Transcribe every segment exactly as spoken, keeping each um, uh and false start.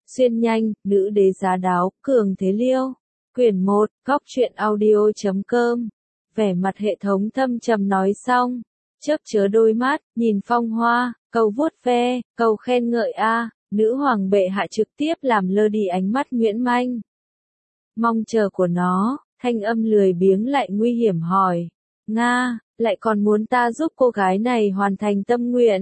Xuyên nhanh, nữ đế giá đáo, cường thế liêu. Quyển một, góc truyện audio chấm com. Vẻ mặt hệ thống thâm trầm nói xong, chớp chớ đôi mắt, nhìn Phong Hoa, câu vuốt ve, câu khen ngợi a, nữ hoàng bệ hạ trực tiếp làm lơ đi ánh mắt Nguyễn Manh. Mong chờ của nó, thanh âm lười biếng lại nguy hiểm hỏi, Nga, lại còn muốn ta giúp cô gái này hoàn thành tâm nguyện.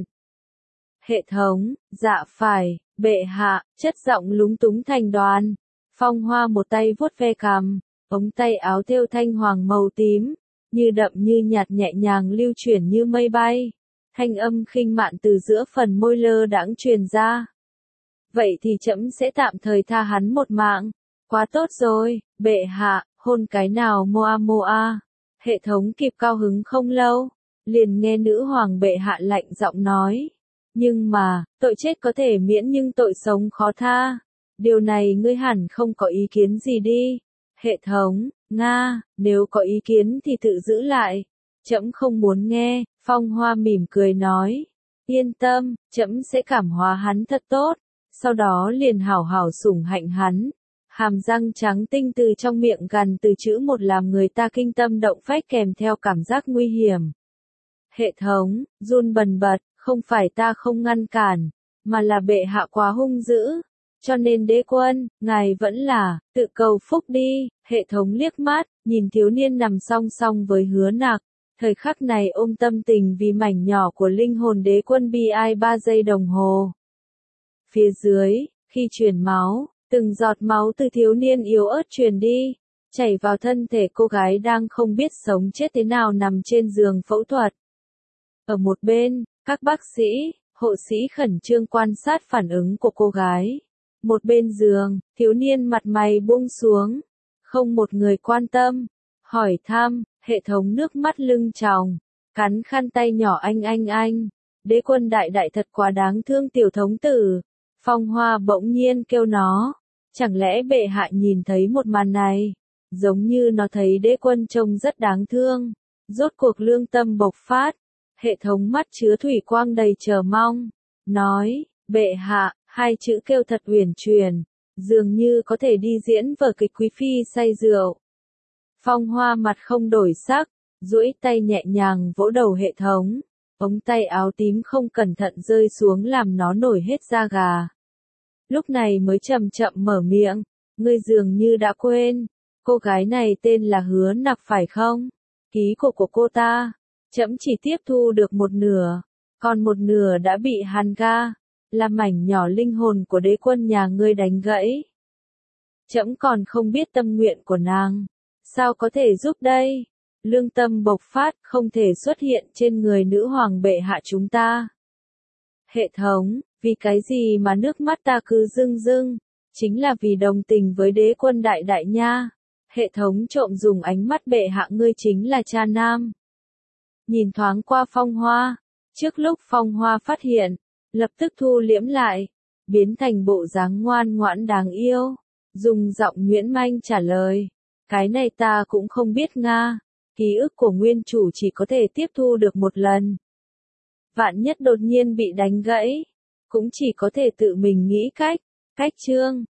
Hệ thống, dạ phải, bệ hạ, chất giọng lúng túng thành đoàn. Phong Hoa một tay vuốt ve cằm, ống tay áo thêu thanh hoàng màu tím, như đậm như nhạt nhẹ nhàng lưu chuyển như mây bay. Thanh âm khinh mạn từ giữa phần môi lơ đãng truyền ra. Vậy thì trẫm sẽ tạm thời tha hắn một mạng. Quá tốt rồi, bệ hạ, hôn cái nào moa moa. Hệ thống kịp cao hứng không lâu, liền nghe nữ hoàng bệ hạ lạnh giọng nói. Nhưng mà, tội chết có thể miễn nhưng tội sống khó tha. Điều này ngươi hẳn không có ý kiến gì đi. Hệ thống, Nga, nếu có ý kiến thì tự giữ lại. Trẫm không muốn nghe, Phong Hoa mỉm cười nói. Yên tâm, trẫm sẽ cảm hóa hắn thật tốt. Sau đó liền hảo hảo sủng hạnh hắn. Hàm răng trắng tinh từ trong miệng gằn từ chữ một làm người ta kinh tâm động phách kèm theo cảm giác nguy hiểm. Hệ thống, run bần bật, không phải ta không ngăn cản, mà là bệ hạ quá hung dữ. Cho nên đế quân, ngài vẫn là, tự cầu phúc đi. Hệ thống liếc mắt, nhìn thiếu niên nằm song song với Hứa Nặc. Thời khắc này ôm tâm tình vì mảnh nhỏ của linh hồn đế quân bi ai ba giây đồng hồ. Phía dưới, khi truyền máu, từng giọt máu từ thiếu niên yếu ớt truyền đi, chảy vào thân thể cô gái đang không biết sống chết thế nào nằm trên giường phẫu thuật. Ở một bên, các bác sĩ, hộ sĩ khẩn trương quan sát phản ứng của cô gái. Một bên giường, thiếu niên mặt mày buông xuống, không một người quan tâm, hỏi thăm, hệ thống nước mắt lưng tròng, cắn khăn tay nhỏ anh anh anh, đế quân đại đại thật quá đáng thương tiểu thống tử. Phong Hoa bỗng nhiên kêu nó, chẳng lẽ bệ hạ nhìn thấy một màn này, giống như nó thấy đế quân trông rất đáng thương, rốt cuộc lương tâm bộc phát, hệ thống mắt chứa thủy quang đầy chờ mong, nói, bệ hạ, hai chữ kêu thật uyển chuyển, dường như có thể đi diễn vở kịch quý phi say rượu. Phong Hoa mặt không đổi sắc, duỗi tay nhẹ nhàng vỗ đầu hệ thống, ống tay áo tím không cẩn thận rơi xuống làm nó nổi hết da gà. Lúc này mới chậm chậm mở miệng, ngươi dường như đã quên, cô gái này tên là Hứa Nặc phải không? Ký của của cô ta, trẫm chỉ tiếp thu được một nửa, còn một nửa đã bị hàn ga, là mảnh nhỏ linh hồn của đế quân nhà ngươi đánh gãy. Trẫm còn không biết tâm nguyện của nàng, sao có thể giúp đây? Lương tâm bộc phát không thể xuất hiện trên người nữ hoàng bệ hạ chúng ta. Hệ thống, vì cái gì mà nước mắt ta cứ rưng rưng, chính là vì đồng tình với đế quân đại đại nha. Hệ thống trộm dùng ánh mắt bệ hạ ngươi chính là cha nam. Nhìn thoáng qua Phong Hoa, trước lúc Phong Hoa phát hiện, lập tức thu liễm lại, biến thành bộ dáng ngoan ngoãn đáng yêu, dùng giọng Nguyễn Manh trả lời, cái này ta cũng không biết Nga, ký ức của nguyên chủ chỉ có thể tiếp thu được một lần. Vạn nhất đột nhiên bị đánh gãy, cũng chỉ có thể tự mình nghĩ cách, cách chương.